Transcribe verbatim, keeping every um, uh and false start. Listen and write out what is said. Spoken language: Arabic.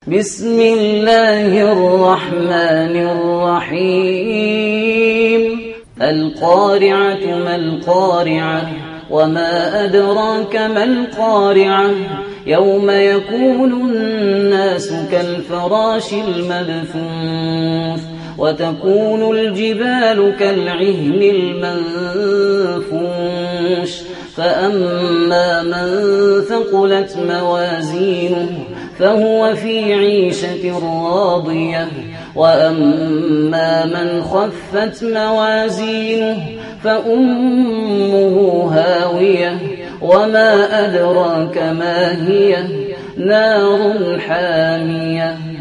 بسم الله الرحمن الرحيم القارعة ما القارعة وما أدراك ما القارعة يوم يكون الناس كالفراش المبثوث وتكون الجبال كالعهن المنفوش فأما من ثقلت موازينه فهو في عيشة راضية وأما من خفت موازينه فأمه هاوية وما أدراك ما هي نار حامية